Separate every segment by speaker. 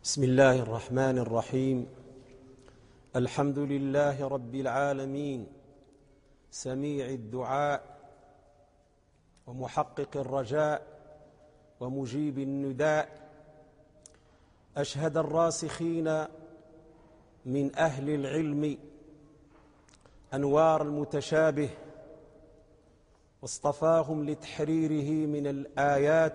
Speaker 1: بسم الله الرحمن الرحيم. الحمد لله رب العالمين، سميع الدعاء ومحقق الرجاء ومجيب النداء. أشهد الراسخين من أهل العلم أنوار المتشابه، واصطفاهم لتحريره من الآيات،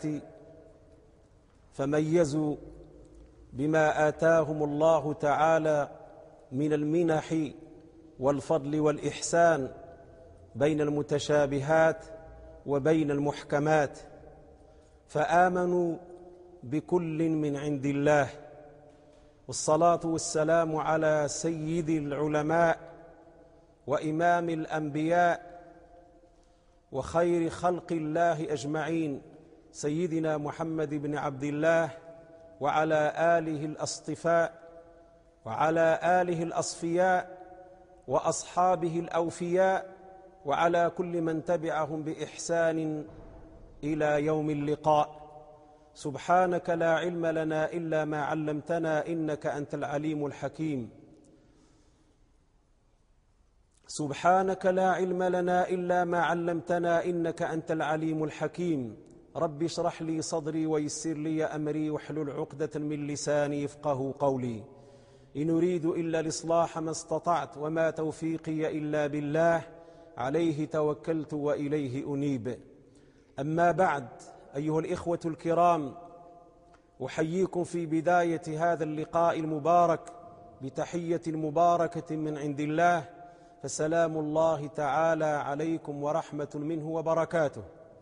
Speaker 1: فميزوا بما آتاهم الله تعالى من المنح والفضل والإحسان بين المتشابهات وبين المحكمات، فآمنوا بكل من عند الله. والصلاة والسلام على سيد العلماء وإمام الأنبياء وخير خلق الله أجمعين، سيدنا محمد بن عبد الله، وعلى آله الأصطفاء وعلى آله الأصفياء وأصحابه الأوفياء، وعلى كل من تبعهم بإحسان إلى يوم اللقاء. سبحانك لا علم لنا إلا ما علمتنا، إنك أنت العليم الحكيم. سبحانك لا علم لنا إلا ما علمتنا، إنك أنت العليم الحكيم. رب اشرح لي صدري ويسر لي أمري واحلل عقدة من لساني يفقه قولي. إن أريد إلا الإصلاح ما استطعت، وما توفيقي إلا بالله، عليه توكلت وإليه أنيب. أما بعد، أيها الإخوة الكرام، أحييكم في بداية هذا اللقاء المبارك بتحية مباركة من عند الله، فسلام الله تعالى عليكم ورحمة منه وبركاته.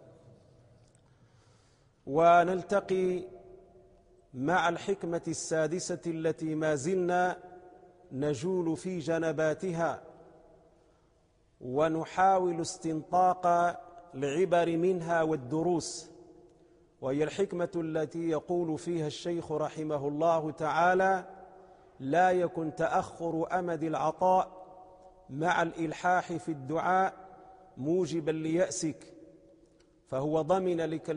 Speaker 1: ونلتقي مع الحكمة السادسة التي ما زلنا نجول في جنباتها، ونحاول استنطاق العبر منها والدروس، وهي الحكمة التي يقول فيها الشيخ رحمه الله تعالى: لا يكن تأخر أمد العطاء مع الإلحاح في الدعاء موجبا ليأسك، فهو ضمن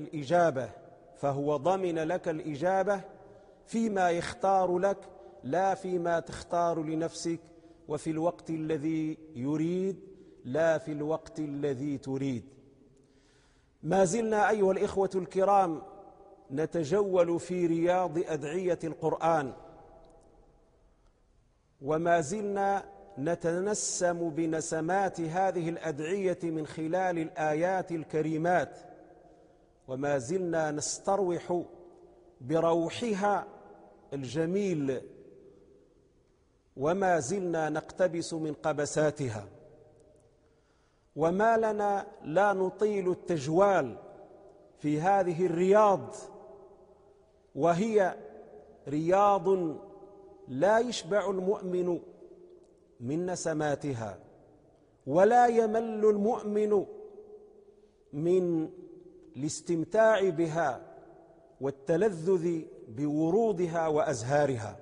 Speaker 1: لك الإجابة فيما يختار لك، لا فيما تختار لنفسك، وفي الوقت الذي يريد لا في الوقت الذي تريد. ما زلنا أيها الإخوة الكرام نتجول في رياض أدعية القرآن، وما زلنا نتنسم بنسمات هذه الأدعية من خلال الآيات الكريمات، وما زلنا نستروح بروحها الجميل، وما زلنا نقتبس من قبساتها. وما لنا لا نطيل التجوال في هذه الرياض، وهي رياض لا يشبع المؤمن من نسماتها، ولا يمل المؤمن من الاستمتاع بها والتلذذ بورودها وأزهارها.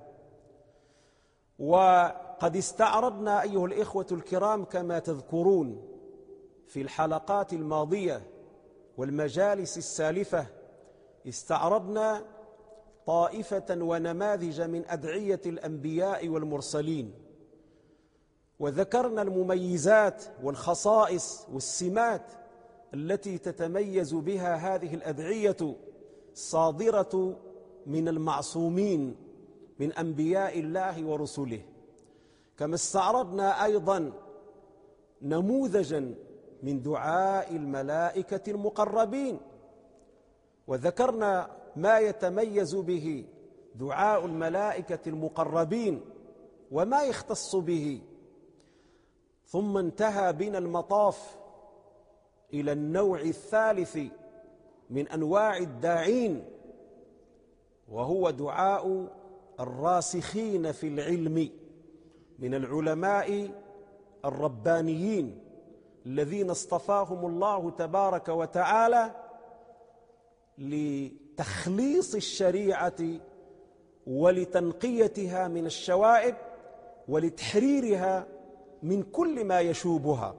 Speaker 1: وقد استعرضنا أيها الإخوة الكرام كما تذكرون في الحلقات الماضية والمجالس السالفة، استعرضنا طائفة ونماذج من أدعية الأنبياء والمرسلين، وذكرنا المميزات والخصائص والسمات التي تتميز بها هذه الأدعية الصادرة من المعصومين من أنبياء الله ورسله. كما استعرضنا أيضا نموذجا من دعاء الملائكة المقربين، وذكرنا ما يتميز به دعاء الملائكة المقربين وما يختص به. ثم انتهى بنا المطاف إلى النوع الثالث من أنواع الداعين، وهو دعاء الراسخين في العلم من العلماء الربانيين الذين اصطفاهم الله تبارك وتعالى لتخليص الشريعة ولتنقيتها من الشوائب ولتحريرها من كل ما يشوبها.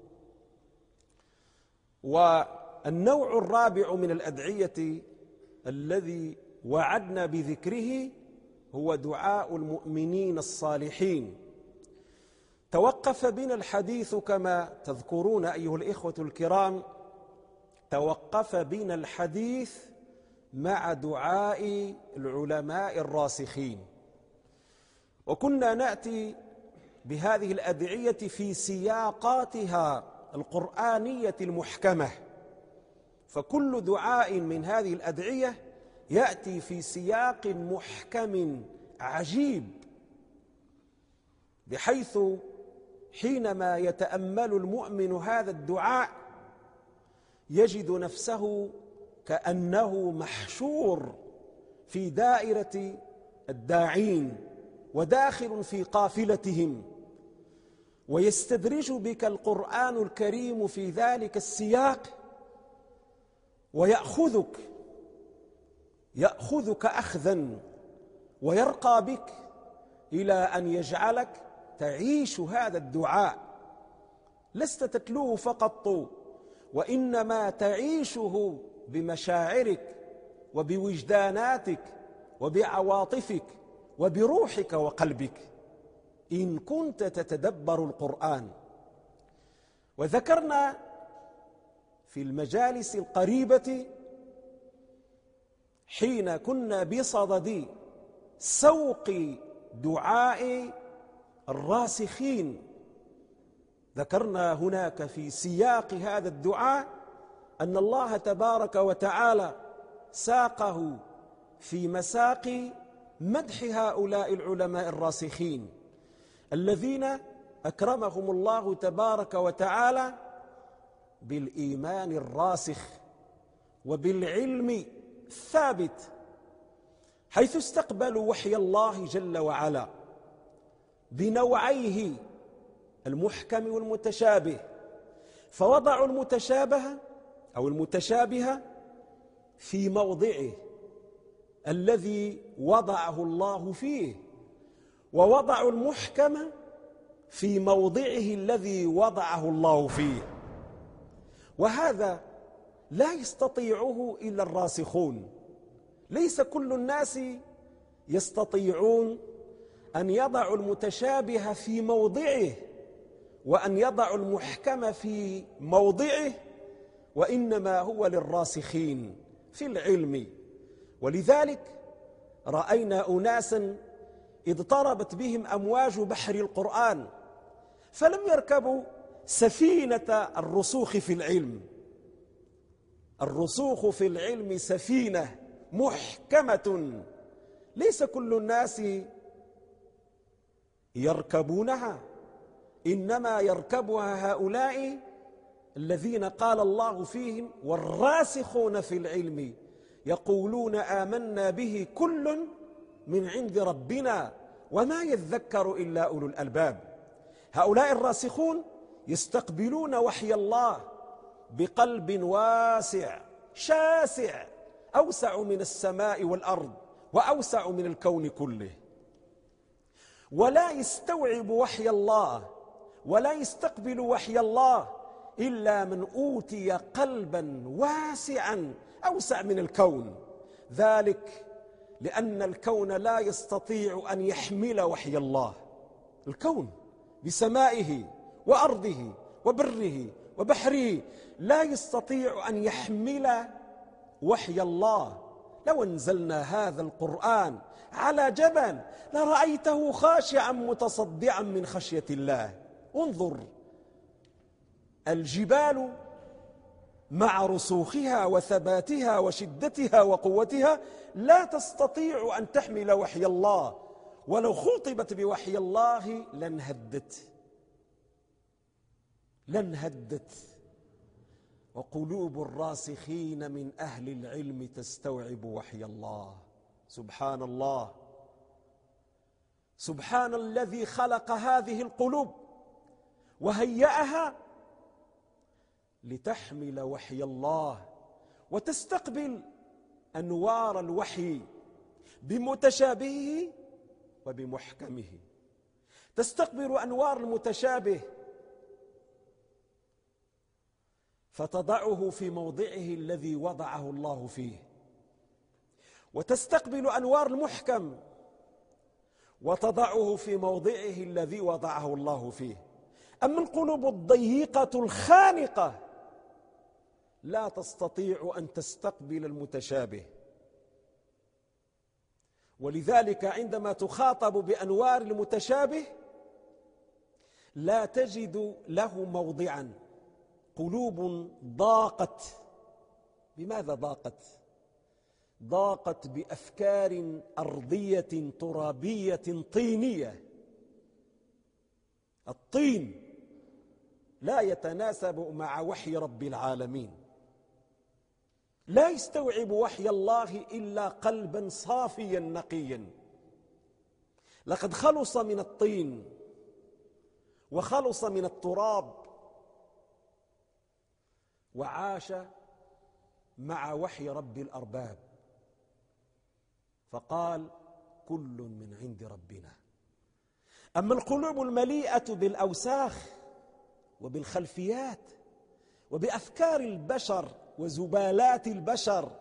Speaker 1: والنوع الرابع من الأدعية الذي وعدنا بذكره هو دعاء المؤمنين الصالحين. توقف بنا الحديث كما تذكرون أيها الإخوة الكرام، توقف بنا الحديث مع دعاء العلماء الراسخين، وكنا نأتي بهذه الأدعية في سياقاتها القرآنية المحكمة، فكل دعاء من هذه الأدعية يأتي في سياق محكم عجيب، بحيث حينما يتأمل المؤمن هذا الدعاء يجد نفسه كأنه محشور في دائرة الداعين وداخل في قافلتهم، ويستدرج بك القرآن الكريم في ذلك السياق ويأخذك أخذا ويرقى بك إلى أن يجعلك تعيش هذا الدعاء، لست تتلوه فقط، وإنما تعيشه بمشاعرك وبوجداناتك وبعواطفك وبروحك وقلبك إن كنت تتدبر القرآن. وذكرنا في المجالس القريبة حين كنا بصدد سوق دعاء الراسخين، ذكرنا هناك في سياق هذا الدعاء أن الله تبارك وتعالى ساقه في مساق مدح هؤلاء العلماء الراسخين الذين أكرمهم الله تبارك وتعالى بالإيمان الراسخ وبالعلم الثابت، حيث استقبلوا وحي الله جل وعلا بنوعيه المحكم والمتشابه، فوضعوا المتشابه أو المتشابه في موضعه الذي وضعه الله فيه، ووضعوا المحكم في موضعه الذي وضعه الله فيه، وهذا لا يستطيعه إلا الراسخون. ليس كل الناس يستطيعون أن يضعوا المتشابه في موضعه وأن يضعوا المحكم في موضعه، وإنما هو للراسخين في العلم. ولذلك رأينا أناسا اضطربت بهم أمواج بحر القرآن فلم يركبوا سفينة الرسوخ في العلم. الرسوخ في العلم سفينة محكمة ليس كل الناس يركبونها، إنما يركبها هؤلاء الذين قال الله فيهم والراسخون في العلم يقولون آمنا به كل من عند ربنا وما يذكر إلا أولو الألباب. هؤلاء الراسخون يستقبلون وحي الله بقلب واسع شاسع، أوسع من السماء والأرض وأوسع من الكون كله، ولا يستوعب وحي الله ولا يستقبل وحي الله إلا من أوتي قلبا واسعا أوسع من الكون، ذلك لأن الكون لا يستطيع أن يحمل وحي الله. الكون بسمائه وأرضه وبره وبحره لا يستطيع أن يحمل وحي الله. لو انزلنا هذا القرآن على جبل لرأيته خاشعا متصدعا من خشية الله. انظر الجبال مع رسوخها وثباتها وشدتها وقوتها لا تستطيع أن تحمل وحي الله، ولو خطبت بوحي الله لانهدت. وقلوب الراسخين من أهل العلم تستوعب وحي الله. سبحان الله، سبحان الذي خلق هذه القلوب وهيأها لتحمل وحي الله وتستقبل أنوار الوحي بمتشابهه وبمحكمه. تستقبل أنوار المتشابه فتضعه في موضعه الذي وضعه الله فيه، وتستقبل أنوار المحكم وتضعه في موضعه الذي وضعه الله فيه. أما القلوب الضيقة الخانقة لا تستطيع أن تستقبل المتشابه، ولذلك عندما تخاطب بأنوار المتشابه لا تجد له موضعا. قلوب ضاقت. بماذا ضاقت؟ ضاقت بأفكار أرضية ترابية طينية. الطين لا يتناسب مع وحي رب العالمين، لا يستوعب وحي الله إلا قلبا صافيا نقيا. لقد خلص من الطين وخلص من التراب وعاش مع وحي رب الأرباب، فقال كل من عند ربنا. أما القلوب المليئة بالأوساخ وبالخلفيات وبأفكار البشر وزبالات البشر،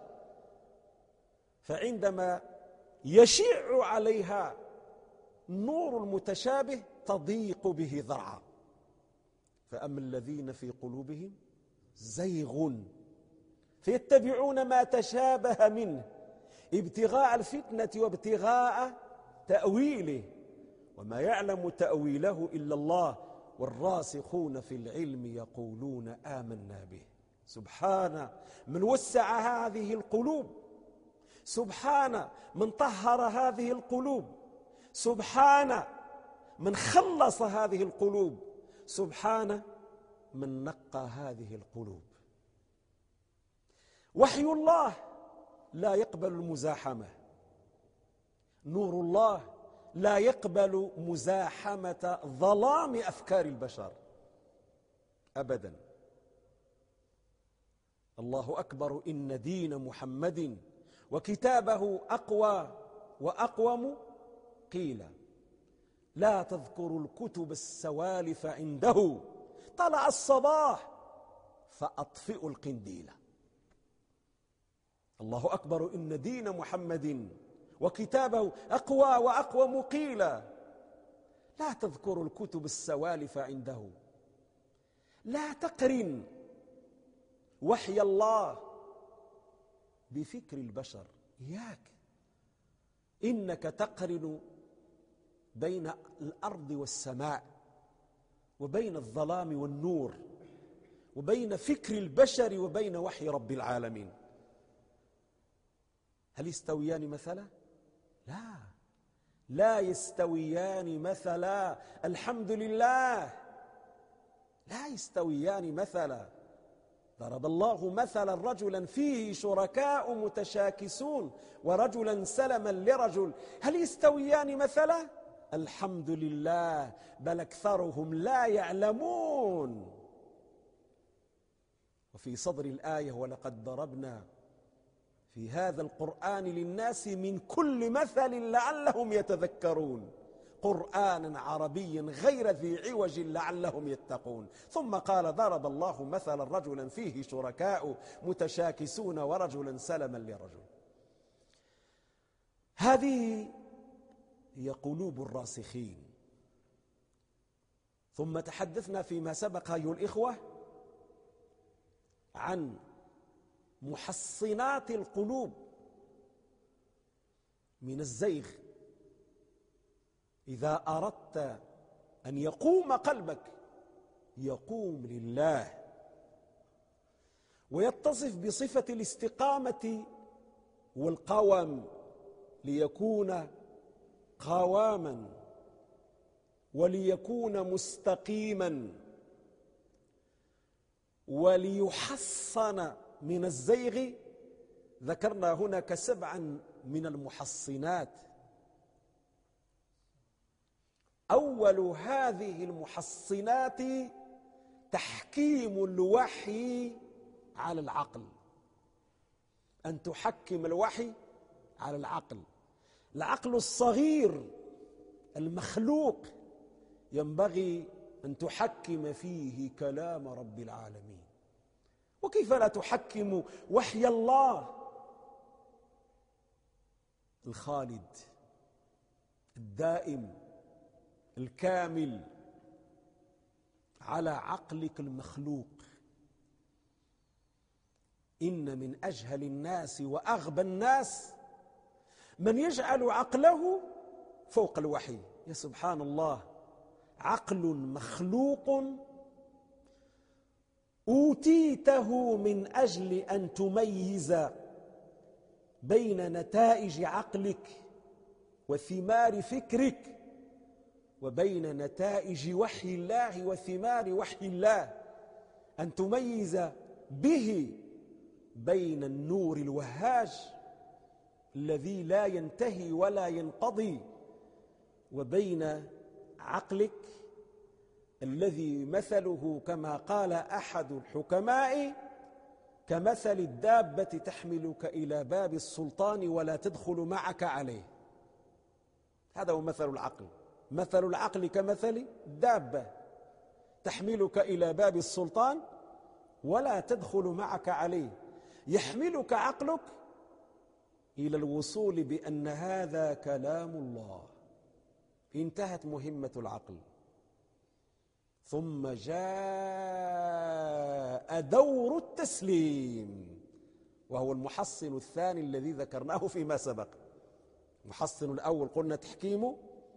Speaker 1: فعندما يشع عليها نور المتشابه تضيق به ذرعا. فأما الذين في قلوبهم زيغ فيتبعون ما تشابه منه ابتغاء الفتنة وابتغاء تأويله وما يعلم تأويله إلا الله والراسخون في العلم يقولون آمنا به. سبحان من وسع هذه القلوب، سبحان من طهر هذه القلوب، سبحان من خلص هذه القلوب، سبحان من نقى هذه القلوب. وحي الله لا يقبل المزاحمة، نور الله لا يقبل مزاحمة ظلام أفكار البشر أبدا. الله أكبر إن دين محمد وكتابه أقوى وأقوم. قيل لا تذكروا الكتب السوالف عنده طلع الصباح فأطفئوا القنديل. الله أكبر إن دين محمد وكتابه أقوى وأقوم. قيل لا تذكروا الكتب السوالف عنده. لا تقرن وحي الله بفكر البشر، إياك. إنك تقرن بين الأرض والسماء وبين الظلام والنور وبين فكر البشر وبين وحي رب العالمين. هل يستويان مثلا؟ لا يستويان مثلا. الحمد لله لا يستويان مثلا. ضرب الله مثلا رجلا فيه شركاء متشاكسون ورجلا سلما لرجل، هل يستويان مثلا؟ الحمد لله بل أكثرهم لا يعلمون. وفي صدر الآية ولقد ضربنا في هذا القرآن للناس من كل مثل لعلهم يتذكرون، قرآنا عربيا غير ذي عوج لعلهم يتقون. ثم قال ضرب الله مثلا رجلا فيه شركاء متشاكسون ورجلا سلما لرجل. هذه هي قلوب الراسخين. ثم تحدثنا فيما سبق أيها الإخوة عن محصنات القلوب من الزيغ. إذا أردت أن يقوم قلبك يقوم لله ويتصف بصفة الاستقامة والقوام، ليكون قواما وليكون مستقيما وليحصن من الزيغ. ذكرنا هناك 7 من المحصنات. أول هذه المحصنات تحكيم الوحي على العقل، أن تحكم الوحي على العقل. العقل الصغير المخلوق ينبغي أن تحكم فيه كلام رب العالمين. وكيف لا تحكم وحي الله الخالد الدائم الكامل على عقلك المخلوق. إن من أجهل الناس وأغبى الناس من يجعل عقله فوق الوحي. يا سبحان الله، عقل مخلوق أوتيته من أجل أن تميز بين نتائج عقلك وثمار فكرك وبين نتائج وحي الله وثمار وحي الله، أن تميز به بين النور الوهاج الذي لا ينتهي ولا ينقضي وبين عقلك الذي مثله كما قال أحد الحكماء كمثل الدابة تحملك إلى باب السلطان ولا تدخل معك عليه. هذا هو مثل العقل. مثل العقل كمثل الدابة تحملك إلى باب السلطان ولا تدخل معك عليه. يحملك عقلك إلى الوصول بأن هذا كلام الله. انتهت مهمة العقل. ثم جاء دور التسليم، وهو المحصن الثاني الذي ذكرناه فيما سبق. المحصن الأول قلنا تحكيم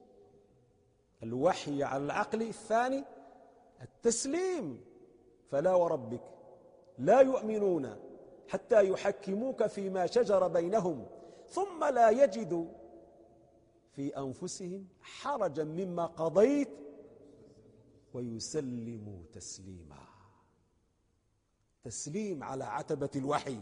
Speaker 1: الوحي على العقل، الثاني التسليم. فلا وربك لا يؤمنون حتى يحكموك فيما شجر بينهم ثم لا يجدوا في أنفسهم حرجا مما قضيت ويسلموا تسليما. تسليم على عتبة الوحي.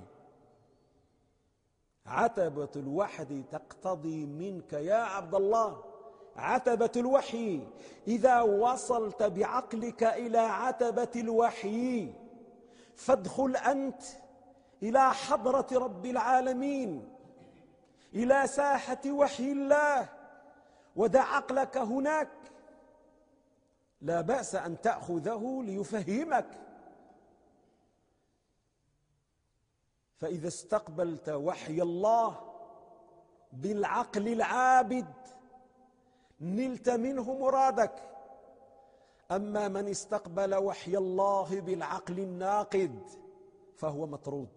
Speaker 1: عتبة الوحي تقتضي منك يا عبد الله، عتبة الوحي إذا وصلت بعقلك إلى عتبة الوحي فادخل أنت إلى حضرة رب العالمين، إلى ساحة وحي الله، ودع عقلك هناك. لا بأس أن تأخذه ليفهمك. فإذا استقبلت وحي الله بالعقل العابد نلت منه مرادك. أما من استقبل وحي الله بالعقل الناقد فهو مطرود.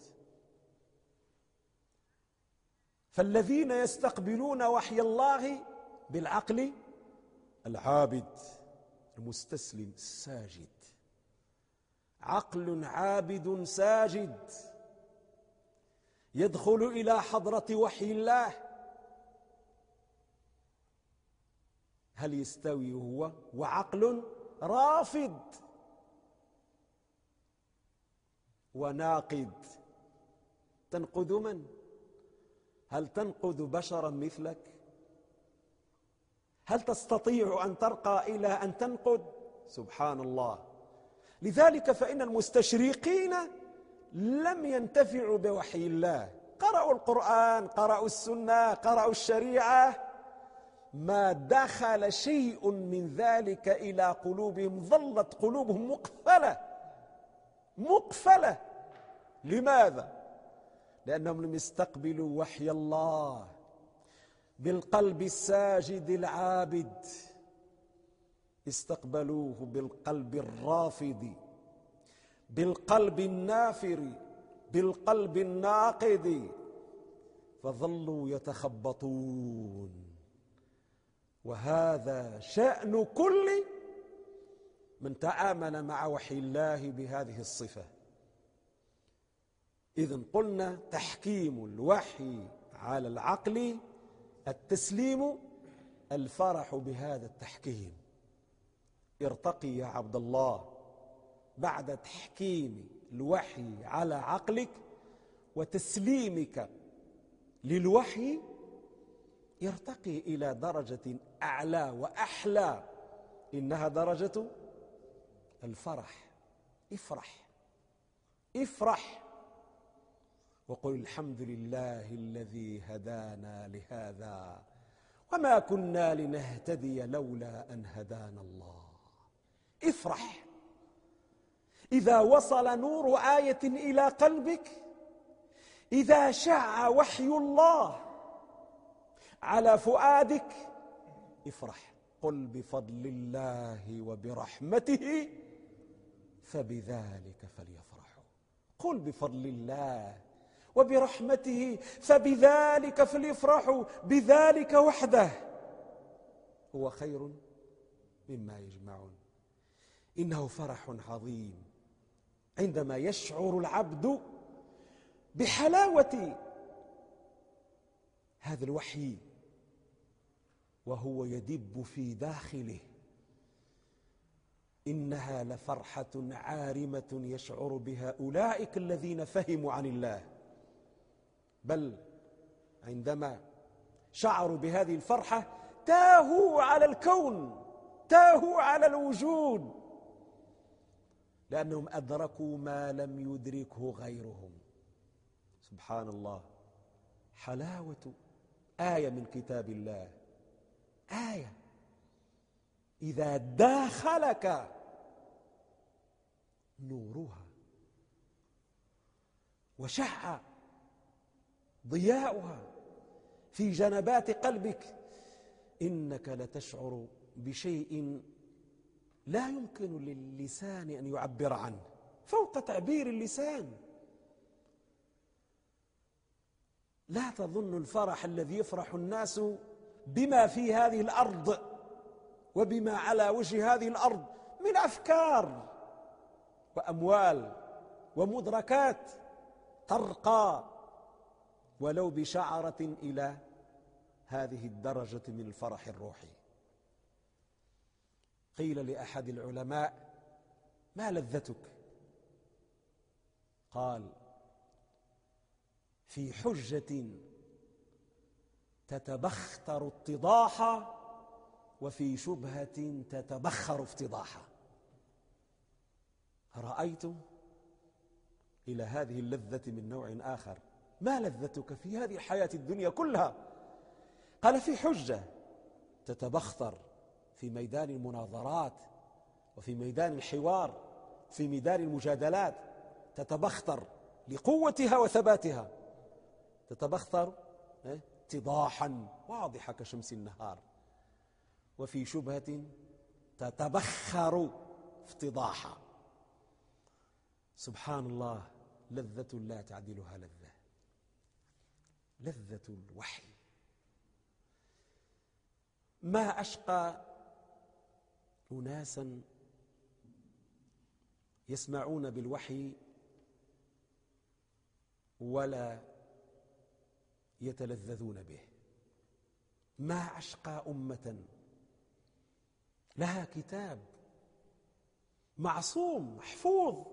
Speaker 1: فالذين يستقبلون وحي الله بالعقل العابد المستسلم الساجد، عقل عابد ساجد يدخل إلى حضرة وحي الله، هل يستوي هو وعقل رافض وناقد؟ تنقذ من؟ هل تنقذ بشرا مثلك؟ هل تستطيع أن ترقى إلى أن تنقذ؟ سبحان الله. لذلك فإن المستشرقين لم ينتفعوا بوحي الله، قرأوا القرآن، قرأوا السنة، قرأوا الشريعة، ما دخل شيء من ذلك إلى قلوبهم، ظلت قلوبهم مقفلة. لماذا؟ لأنهم لم يستقبلوا وحي الله بالقلب الساجد العابد، استقبلوه بالقلب الرافض، بالقلب النافر، بالقلب الناقد، فظلوا يتخبطون. وهذا شأن كل من تعامل مع وحي الله بهذه الصفة. إذن قلنا تحكيم الوحي على العقل، التسليم، الفرح بهذا التحكيم. ارتقي يا عبد الله بعد تحكيم الوحي على عقلك وتسليمك للوحي، يرتقي إلى درجة أعلى وأحلى، إنها درجة الفرح. افرح وقل الحمد لله الذي هدانا لهذا وما كنا لنهتدي لولا أن هدانا الله. افرح. إذا وصل نور آية إلى قلبك، إذا شع وحي الله على فؤادك، افرح، قل بفضل الله وبرحمته فبذلك فليفرحوا. قل بفضل الله وبرحمته فبذلك فليفرحوا، بذلك وحده هو خير مما يجمعون. إنه فرح عظيم عندما يشعر العبد بحلاوة هذا الوحي وهو يدب في داخله. إنها لفرحة عارمة يشعر بها أولئك الذين فهموا عن الله، بل عندما شعروا بهذه الفرحة تاهوا على الكون، تاهوا على الوجود، لأنهم أدركوا ما لم يدركه غيرهم. سبحان الله، حلاوة آية من كتاب الله، آية إذا داخلك نورها وشع ضياؤها في جنبات قلبك، إنك لتشعر بشيء لا يمكن للسان أن يعبر عنه، فوق تعبير اللسان. لا تظن الفرح الذي يفرح الناس بما في هذه الأرض وبما على وجه هذه الأرض من أفكار وأموال ومدركات ترقى ولو بشعرة إلى هذه الدرجة من الفرح الروحي. قيل لأحد العلماء: ما لذتك؟ قال: في حجة تتبختر اتضاحا وفي شبهة تتبخر افتضاحا. رأيتم إلى هذه اللذة من نوع آخر. ما لذتك في هذه الحياة الدنيا كلها؟ قال: في حجة تتبختر في ميدان المناظرات وفي ميدان الحوار، في ميدان المجادلات، تتبختر لقوتها وثباتها، تتبختر اتضاحا واضحة كشمس النهار، وفي شبهة تتبخر افتضاحا. سبحان الله، لذة لا تعدلها لذة، لذة الوحي. ما أشقى أناسا يسمعون بالوحي ولا يتلذذون به. ما أشقى أمة لها كتاب معصوم محفوظ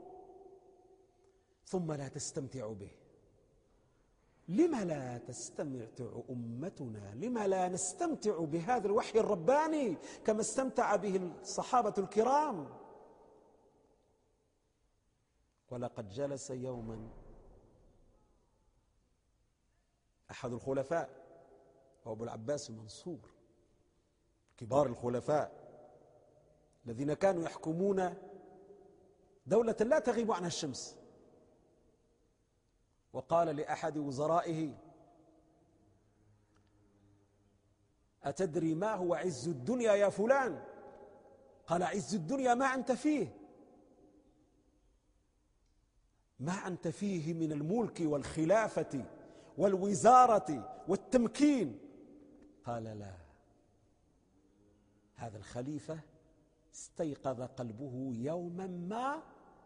Speaker 1: ثم لا تستمتع به. لما لا تستمتع أمتنا؟ لما لا نستمتع بهذا الوحي الرباني كما استمتع به الصحابة الكرام؟ ولقد جلس يوما أحد الخلفاء هو أبو العباس المنصور، كبار الخلفاء الذين كانوا يحكمون دولة لا تغيب عنها الشمس، وقال لأحد وزرائه: أتدري ما هو عز الدنيا يا فلان؟ قال: عز الدنيا ما أنت فيه، ما أنت فيه من الملك والخلافة والوزارة والتمكين. قال: لا، هذا الخليفة استيقظ قلبه يوما ما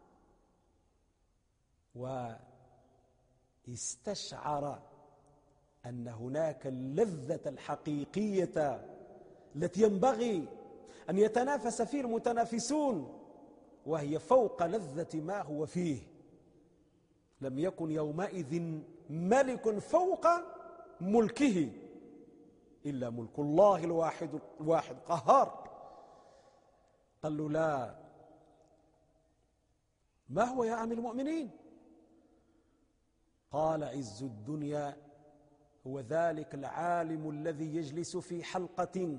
Speaker 1: واستشعر أن هناك اللذة الحقيقية التي ينبغي أن يتنافس فيه المتنافسون، وهي فوق لذة ما هو فيه. لم يكن يومئذ ملك فوق ملكه إلا ملك الله الواحد القهار. قال له: لا. ما هو يا أمير المؤمنين؟ قال: عز الدنيا هو ذلك العالم الذي يجلس في حلقة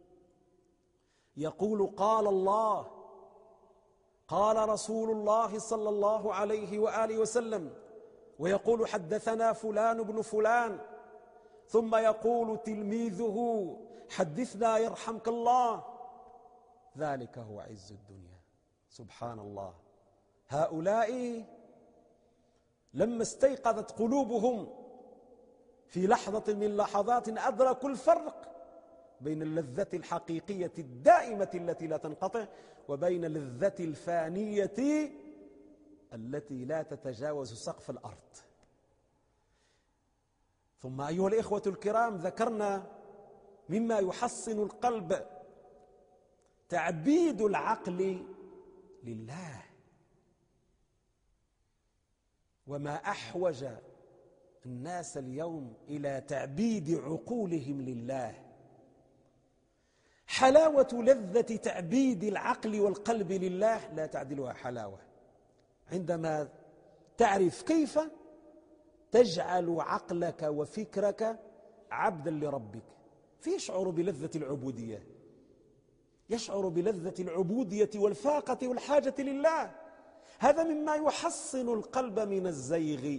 Speaker 1: يقول: قال الله، قال رسول الله صلى الله عليه وآله وسلم، ويقول: حدثنا فلان بن فلان، ثم يقول تلميذه: حدثنا يرحمك الله. ذلك هو عز الدنيا. سبحان الله. هؤلاء لما استيقظت قلوبهم في لحظة من لحظات أدركوا الفرق بين اللذة الحقيقية الدائمة التي لا تنقطع وبين اللذة الفانية التي لا تتجاوز سقف الأرض. ثم أيها الإخوة الكرام، ذكرنا مما يحصن القلب تعبيد العقل لله. وما أحوج الناس اليوم إلى تعبيد عقولهم لله. حلاوة لذة تعبيد العقل والقلب لله لا تعدلها حلاوة. عندما تعرف كيف تجعل عقلك وفكرك عبدا لربك، فيشعر بلذة العبودية، يشعر بلذة العبودية والفاقة والحاجة لله. هذا مما يحصن القلب من الزيغ.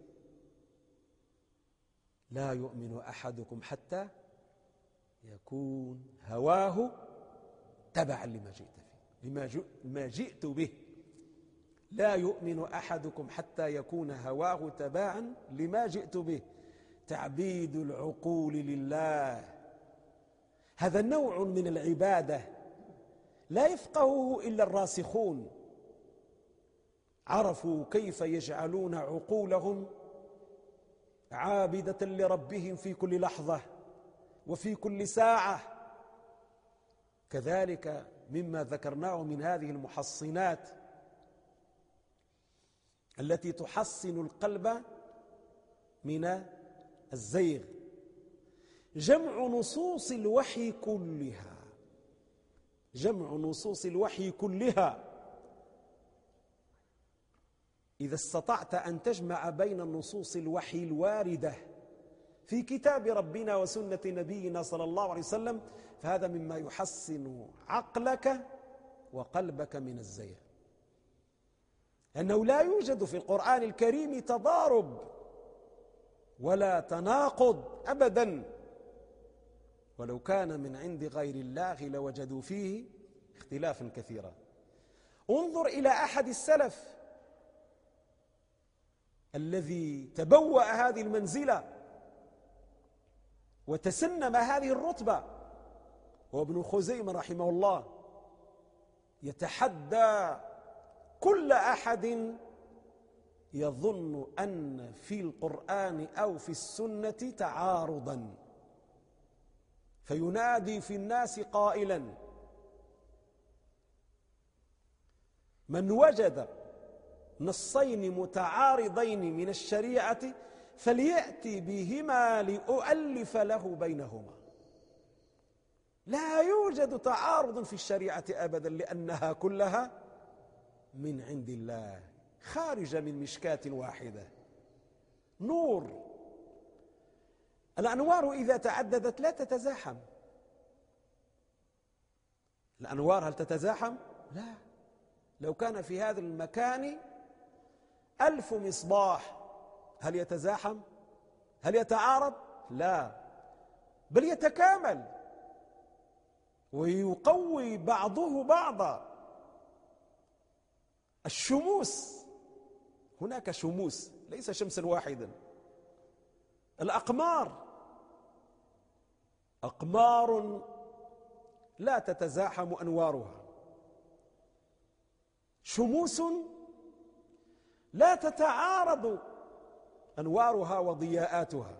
Speaker 1: لا يؤمن أحدكم حتى يكون هواه تبعا لما جئت به. لا يؤمن أحدكم حتى يكون هواه تبعا لما جئت به. تعبيد العقول لله هذا نوع من العبادة لا يفقهه إلا الراسخون. عرفوا كيف يجعلون عقولهم عابدة لربهم في كل لحظة وفي كل ساعة. كذلك مما ذكرناه من هذه المحصنات التي تحصن القلب من الزيغ جمع نصوص الوحي كلها. جمع نصوص الوحي كلها. إذا استطعت أن تجمع بين النصوص الوحي الواردة في كتاب ربنا وسنة نبينا صلى الله عليه وسلم فهذا مما يحسن عقلك وقلبك من الزيغ. أنه لا يوجد في القرآن الكريم تضارب ولا تناقض أبدا، ولو كان من عند غير الله لوجدوا فيه اختلافا كثيرا. انظر إلى أحد السلف الذي تبوأ هذه المنزلة وتسنم هذه الرتبة، وابن خزيمة رحمه الله يتحدى كل أحد يظن أن في القرآن أو في السنة تعارضا، فينادي في الناس قائلا: من وجد نصين متعارضين من الشريعة فليأتي بهما لأؤلف له بينهما. لا يوجد تعارض في الشريعة أبدا، لأنها كلها من عند الله، خارجة من مشكاة واحدة، نور. الأنوار إذا تعددت لا تتزاحم. الأنوار هل تتزاحم؟ لا. لو كان في هذا المكان 1000 مصباح هل يتزاحم؟ هل يتعارض؟ لا، بل يتكامل ويقوي بعضه بعضا. الشموس، هناك شموس ليس شمسا واحدا. الأقمار، أقمار لا تتزاحم أنوارها، شموس لا تتعارض أنوارها وضياءاتها.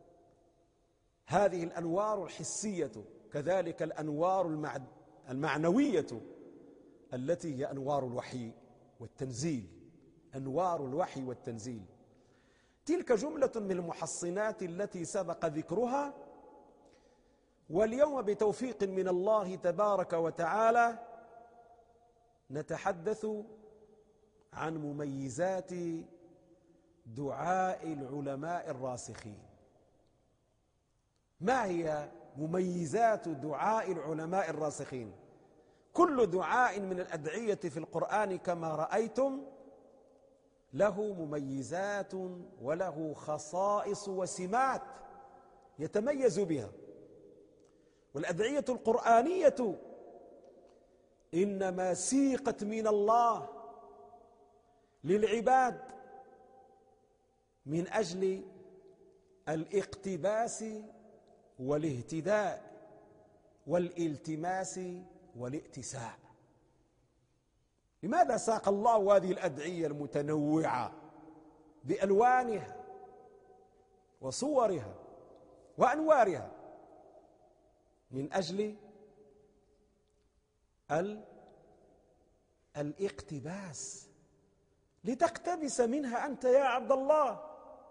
Speaker 1: هذه الأنوار الحسية، كذلك الأنوار المعنوية التي هي أنوار الوحي والتنزيل. أنوار الوحي والتنزيل تلك جملة من المحصنات التي سبق ذكرها. واليوم بتوفيق من الله تبارك وتعالى نتحدث عن مميزات دعاء العلماء الراسخين. ما هي مميزات دعاء العلماء الراسخين؟ كل دعاء من الأدعية في القرآن كما رأيتم له مميزات وله خصائص وسمات يتميز بها. والأدعية القرآنية إنما سيقت من الله للعباد من أجل الاقتباس والاهتداء والالتماس والائتساء. لماذا ساق الله هذه الأدعية المتنوعة بألوانها وصورها وأنوارها؟ من أجل الاقتباس، لتقتبس منها أنت يا عبد الله،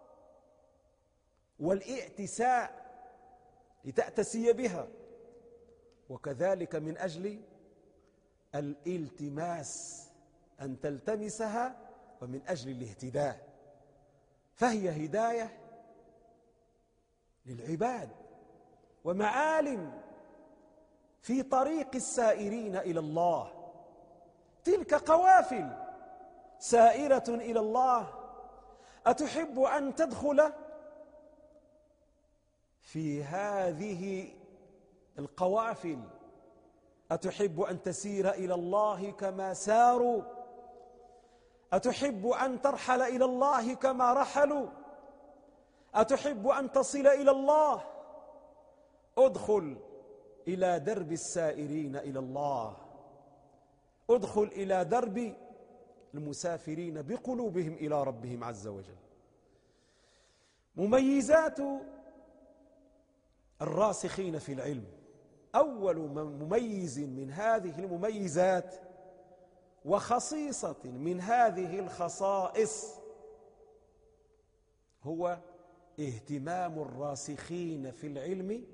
Speaker 1: والائتساء لتأتسي بها، وكذلك من أجل الالتماس أن تلتمسها، ومن أجل الاهتداء. فهي هداية للعباد ومعالم في طريق السائرين إلى الله. تلك قوافل سائرة إلى الله. أتحب أن تدخل في هذه القوافل؟ أتحب أن تسير إلى الله كما ساروا؟ أتحب أن ترحل إلى الله كما رحلوا؟ أتحب أن تصل إلى الله؟ ادخل إلى درب السائرين إلى الله، ادخل إلى درب المسافرين بقلوبهم إلى ربهم عز وجل. مميزات الراسخين في العلم. أول مميز من هذه المميزات وخصيصة من هذه الخصائص هو اهتمام الراسخين في العلم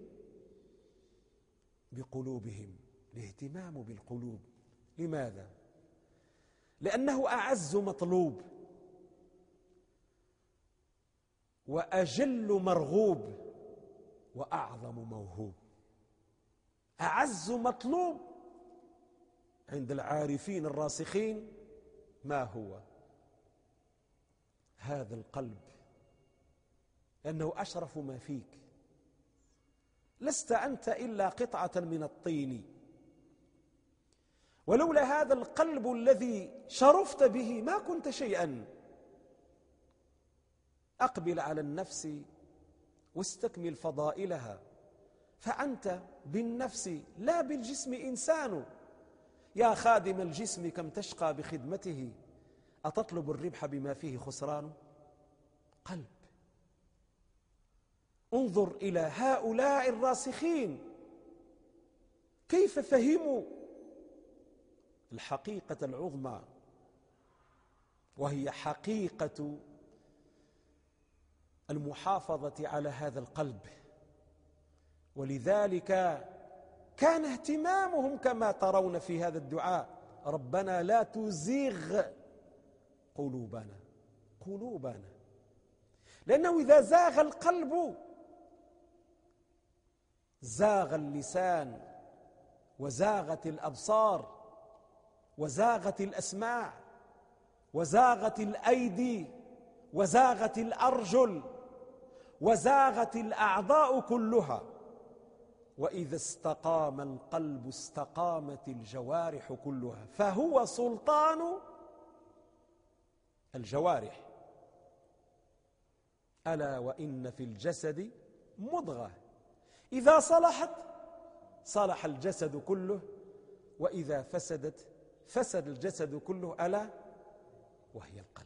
Speaker 1: بقلوبهم. الاهتمام بالقلوب. لماذا؟ لأنه أعز مطلوب وأجل مرغوب وأعظم موهوب. أعز مطلوب عند العارفين الراسخين ما هو؟ هذا القلب، لأنه أشرف ما فيك. لست أنت إلا قطعة من الطين، ولولا هذا القلب الذي شرفت به ما كنت شيئا. أقبل على النفس واستكمل فضائلها، فأنت بالنفس لا بالجسم إنسان. يا خادم الجسم كم تشقى بخدمته، أتطلب الربح بما فيه خسران؟ قلب. انظر إلى هؤلاء الراسخين كيف فهموا الحقيقة العظمى، وهي حقيقة المحافظة على هذا القلب. ولذلك كان اهتمامهم كما ترون في هذا الدعاء: ربنا لا تزغ قلوبنا. لأنه إذا زاغ القلب زاغ اللسان وزاغت الأبصار وزاغت الأسماع وزاغت الأيدي وزاغت الأرجل وزاغت الأعضاء كلها. وإذا استقام القلب استقامت الجوارح كلها، فهو سلطان الجوارح. ألا وإن في الجسد مضغة إذا صلحت صلح الجسد كله، وإذا فسدت فسد الجسد كله، ألا وهي القلب.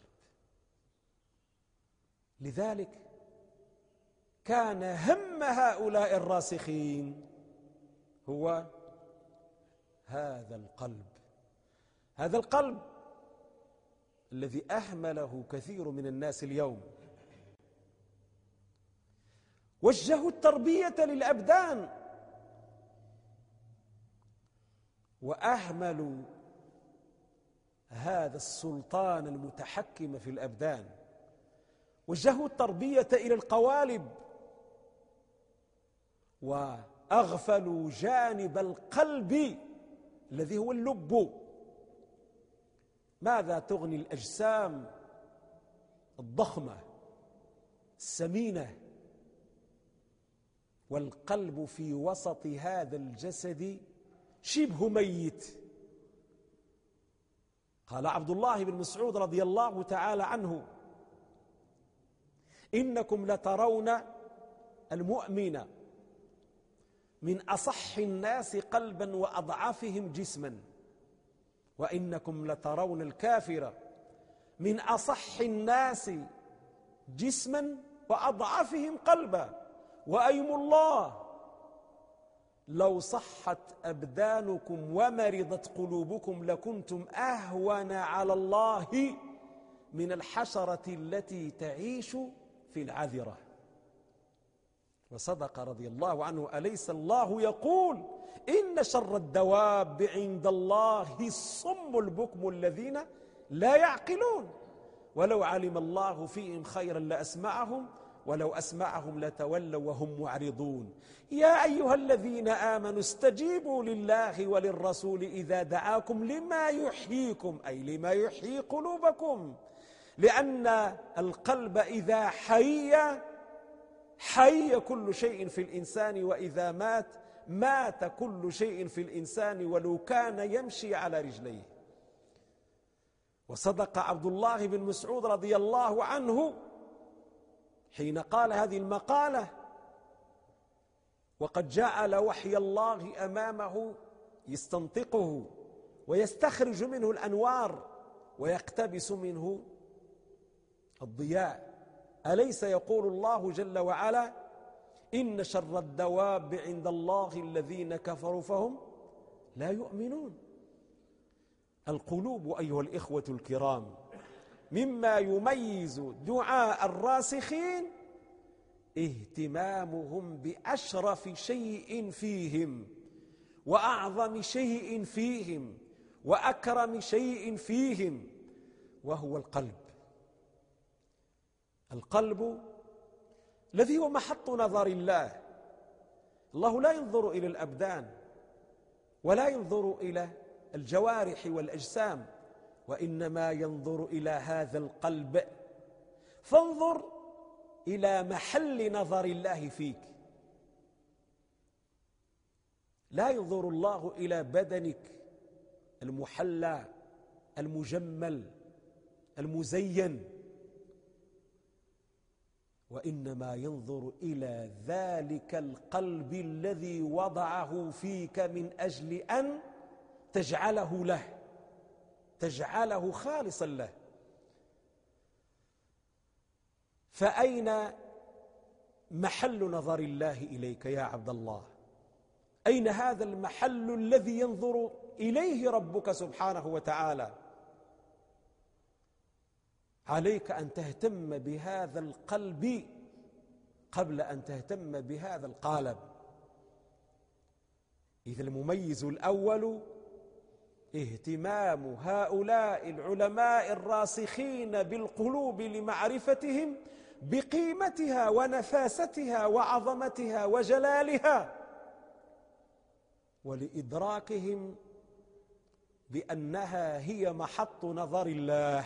Speaker 1: لذلك كان هم هؤلاء الراسخين هو هذا القلب. هذا القلب الذي أهمله كثير من الناس اليوم. وجهوا التربية للأبدان وأهملوا هذا السلطان المتحكم في الأبدان. وجهوا التربية إلى القوالب وأغفلوا جانب القلب الذي هو اللب. ماذا تغني الأجسام الضخمة السمينة والقلب في وسط هذا الجسد شبه ميت. قال عبد الله بن مسعود رضي الله تعالى عنه: إنكم لترون المؤمن من أصح الناس قلبا وأضعفهم جسما، وإنكم لترون الكافر من أصح الناس جسما وأضعفهم قلبا، وأيم الله لو صحت أبدانكم ومرضت قلوبكم لكنتم أهون على الله من الحشرة التي تعيش في العذرة. وصدق رضي الله عنه: أليس الله يقول إن شر الدواب عند الله الصم البكم الذين لا يعقلون، ولو علم الله فيهم خيرا لأسمعهم ولو أسمعهم لتولوا وهم معرضون. يا أيها الذين آمنوا استجيبوا لله وللرسول إذا دعاكم لما يحييكم، أي لما يحيي قلوبكم، لأن القلب إذا حي كل شيء في الإنسان، وإذا مات كل شيء في الإنسان ولو كان يمشي على رجليه. وصدق عبد الله بن مسعود رضي الله عنه حين قال هذه المقالة، وقد جعل وحي الله أمامه يستنطقه ويستخرج منه الأنوار ويقتبس منه الضياء. أليس يقول الله جل وعلا: إن شر الدواب عند الله الذين كفروا فهم لا يؤمنون. القلوب أيها الإخوة الكرام مما يميز دعاء الراسخين اهتمامهم بأشرف شيء فيهم وأعظم شيء فيهم وأكرم شيء فيهم، وهو القلب. القلب الذي هو محط نظر الله. الله لا ينظر إلى الأبدان ولا ينظر إلى الجوارح والأجسام، وإنما ينظر إلى هذا القلب. فانظر إلى محل نظر الله فيك. لا ينظر الله إلى بدنك المحلى المجمل المزين، وإنما ينظر إلى ذلك القلب الذي وضعه فيك من أجل أن تجعله له، تجعله خالصا له. فأين محل نظر الله إليك يا عبد الله؟ أين هذا المحل الذي ينظر إليه ربك سبحانه وتعالى؟ عليك أن تهتم بهذا القلب قبل أن تهتم بهذا القالب. إذا المميز الأول اهتمام هؤلاء العلماء الراسخين بالقلوب لمعرفتهم بقيمتها ونفاستها وعظمتها وجلالها، ولإدراكهم بأنها هي محط نظر الله،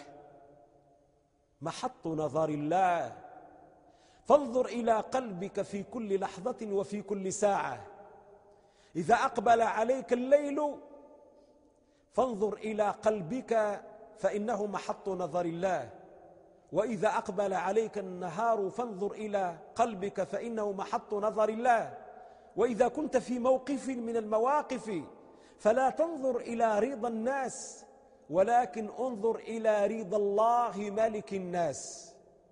Speaker 1: محط نظر الله. فانظر إلى قلبك في كل لحظة وفي كل ساعة. إذا أقبل عليك الليل فانظر إلى قلبك فإنه محط نظر الله، وإذا أقبل عليك النهار فانظر إلى قلبك فإنه محط نظر الله. وإذا كنت في موقف من المواقف فلا تنظر إلى رضا الناس، ولكن انظر إلى رضا الله ملك الناس.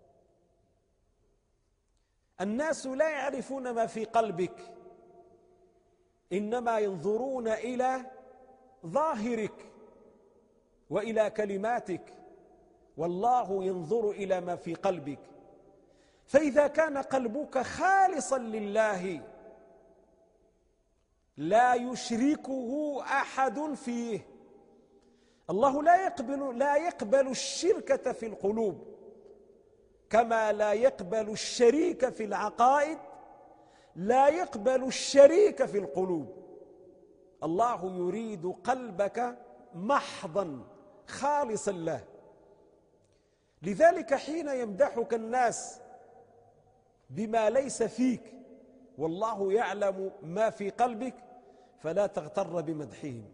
Speaker 1: الناس لا يعرفون ما في قلبك، إنما ينظرون إلى ظاهرك وإلى كلماتك، والله ينظر إلى ما في قلبك. فإذا كان قلبك خالصا لله لا يشركه أحد فيه، الله لا يقبل الشركة في القلوب، كما لا يقبل الشريك في العقائد لا يقبل الشريك في القلوب. الله يريد قلبك محضا خالصا له. لذلك حين يمدحك الناس بما ليس فيك والله يعلم ما في قلبك، فلا تغتر بمدحهم.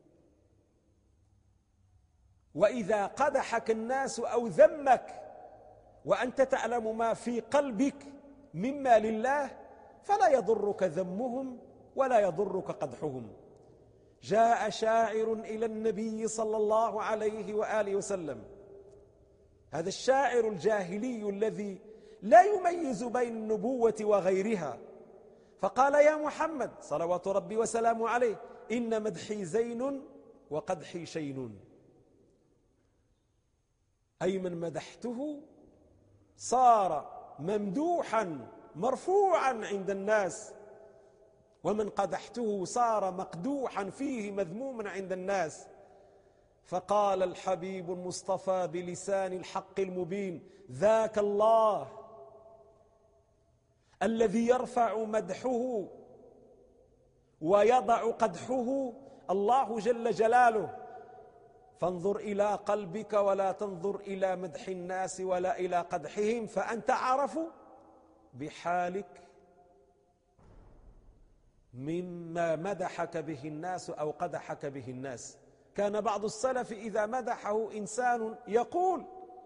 Speaker 1: وإذا قدحك الناس أو ذمك وأنت تعلم ما في قلبك مما لله، فلا يضرك ذمهم ولا يضرك قدحهم. جاء شاعر إلى النبي صلى الله عليه وآله وسلم، هذا الشاعر الجاهلي الذي لا يميز بين النبوة وغيرها، فقال: يا محمد صلوات ربي وسلامه عليه، إن مدحي زين وقدحي شين. أي من مدحته صار ممدوحا مرفوعا عند الناس، ومن قدحته صار مقدوحا فيه مذموما عند الناس. فقال الحبيب المصطفى بلسان الحق المبين: ذاك الله الذي يرفع مدحه ويضع قدحه الله جل جلاله. فانظر إلى قلبك ولا تنظر إلى مدح الناس ولا إلى قدحهم، فأنت أعرف بحالك مما مدحك به الناس أو قدحك به الناس. كان بعض السلف إذا مدحه إنسان يقول: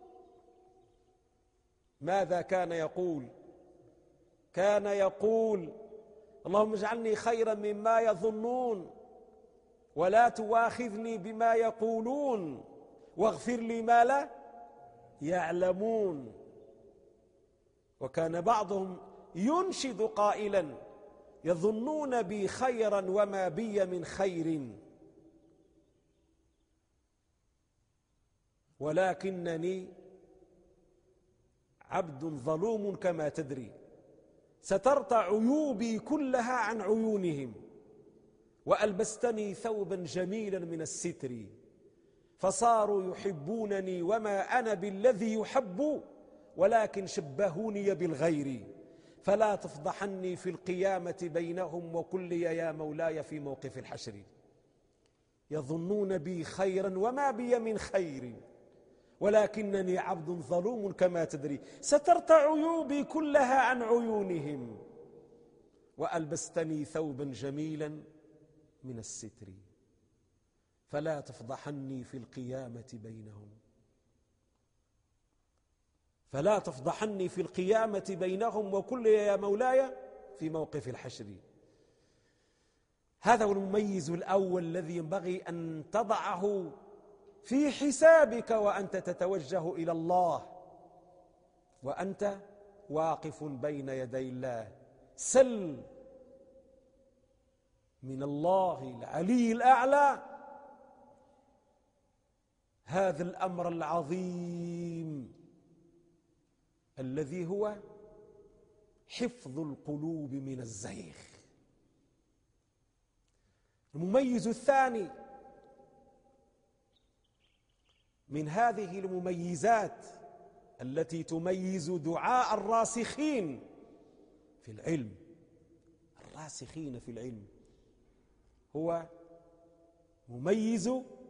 Speaker 1: ماذا كان يقول؟ كان يقول: اللهم اجعلني خيرا مما يظنون، ولا تواخذني بما يقولون، واغفر لي ما لا يعلمون. وكان بعضهم ينشد قائلا: يظنون بي خيرا وما بي من خير، ولكنني عبد ظلوم كما تدري، سترت عيوبي كلها عن عيونهم، وألبستني ثوبا جميلا من الستر، فصاروا يحبونني وما أنا بالذي يحب، ولكن شبهوني بالغير، فلا تفضحني في القيامة بينهم، وقل لي يا مولاي في موقف الحشر. يظنون بي خيرا وما بي من خير، ولكنني عبد ظلوم كما تدري، سترت عيوبي كلها عن عيونهم، وألبستني ثوبا جميلا من الستر، فلا تفضحني في القيامة بينهم، فلا تفضحني في القيامة بينهم، وقل لي يا مولاي في موقف الحشر. هذا هو المميز الأول الذي ينبغي أن تضعه في حسابك وأنت تتوجه إلى الله، وأنت واقف بين يدي الله. سل من الله العلي الأعلى هذا الأمر العظيم الذي هو حفظ القلوب من الزيغ. المميز الثاني من هذه المميزات التي تميز دعاء الراسخين في العلم، الراسخين في العلم، هو مميز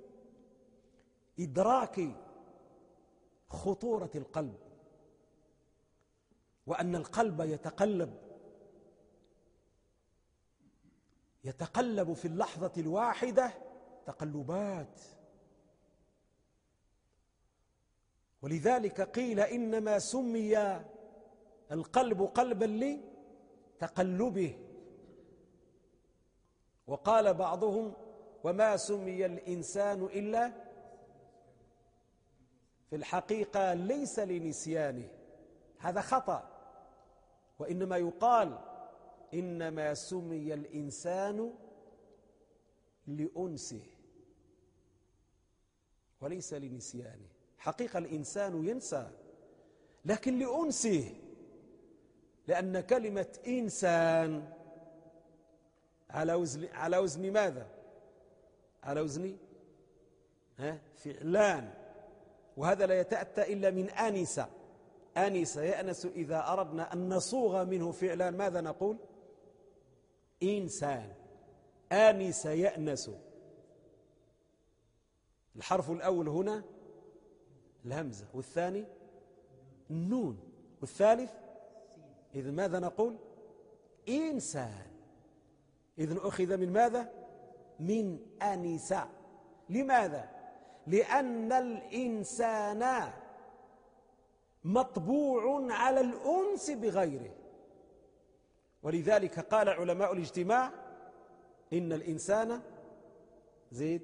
Speaker 1: إدراك خطورة القلب، وأن القلب يتقلب في اللحظة الواحدة تقلبات. ولذلك قيل إنما سمي القلب قلبا لتقلبه، وقال بعضهم: وما سمي الإنسان إلا في الحقيقة ليس لنسيانه. هذا خطأ، وإنما يقال إنما سمي الإنسان لأنسه وليس لنسيانه. حقيقة الإنسان ينسى، لكن لأنسه، لأن كلمة إنسان على وزن ماذا؟ على وزن فعلان، وهذا لا يتأتى إلا من آنس. آنس يأنس. إذا أردنا أن نصوغ منه فعلا ماذا نقول؟ إنسان. آنس يأنس. الحرف الأول هنا الهمزة، والثاني النون، والثالث إذن ماذا نقول؟ إنسان. إذن أخذ من ماذا؟ من أنس. لماذا؟ لأن الإنسان مطبوع على الأنس بغيره، ولذلك قال علماء الاجتماع إن الإنسان زيد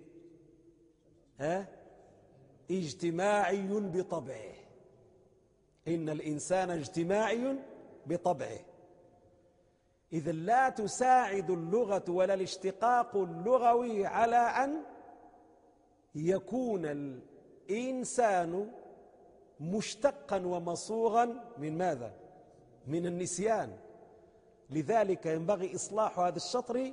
Speaker 1: اجتماعي بطبعه. إن الإنسان اجتماعي بطبعه. إذا لا تساعد اللغة ولا الاشتقاق اللغوي على أن يكون الإنسان مشتقا ومصوغا من ماذا؟ من النسيان. لذلك ينبغي إصلاح هذا الشطر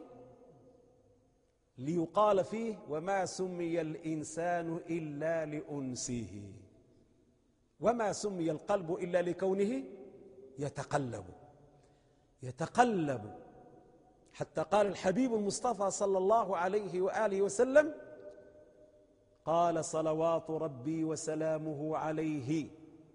Speaker 1: ليقال فيه وما سمي الإنسان إلا لأنسه، وما سمي القلب إلا لكونه يتقلب. حتى قال الحبيب المصطفى صلى الله عليه وآله وسلم، قال صلوات ربي وسلامه عليه: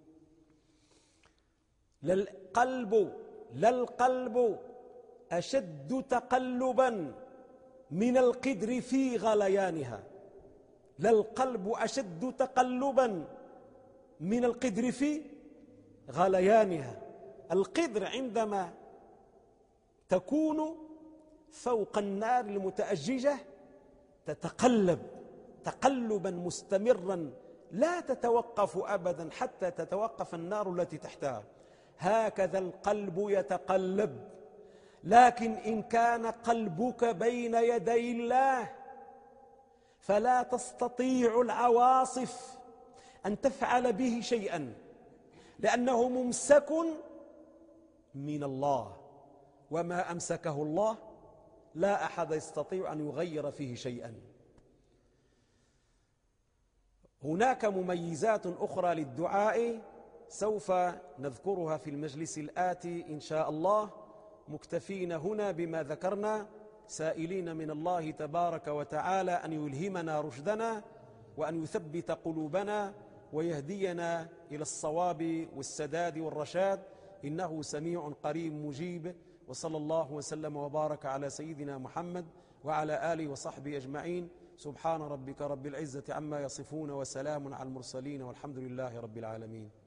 Speaker 1: للقلب أشد تقلبا من القدر في غليانها. للقلب أشد تقلبا من القدر في غليانها. القدر عندما تكون فوق النار المتأججة تتقلب تقلبا مستمرا لا تتوقف أبدا حتى تتوقف النار التي تحتها. هكذا القلب يتقلب. لكن إن كان قلبك بين يدي الله فلا تستطيع العواصف أن تفعل به شيئا، لأنه ممسك من الله، وما أمسكه الله لا أحد يستطيع أن يغير فيه شيئا. هناك مميزات أخرى للدعاء سوف نذكرها في المجلس الآتي إن شاء الله، مكتفين هنا بما ذكرنا، سائلين من الله تبارك وتعالى أن يلهمنا رشدنا وأن يثبت قلوبنا ويهدينا إلى الصواب والسداد والرشاد، إنه سميع قريب مجيب. وصلى الله وسلم وبارك على سيدنا محمد وعلى آله وصحبه أجمعين. سبحان ربك رب العزة عما يصفون وسلام على المرسلين والحمد لله رب العالمين.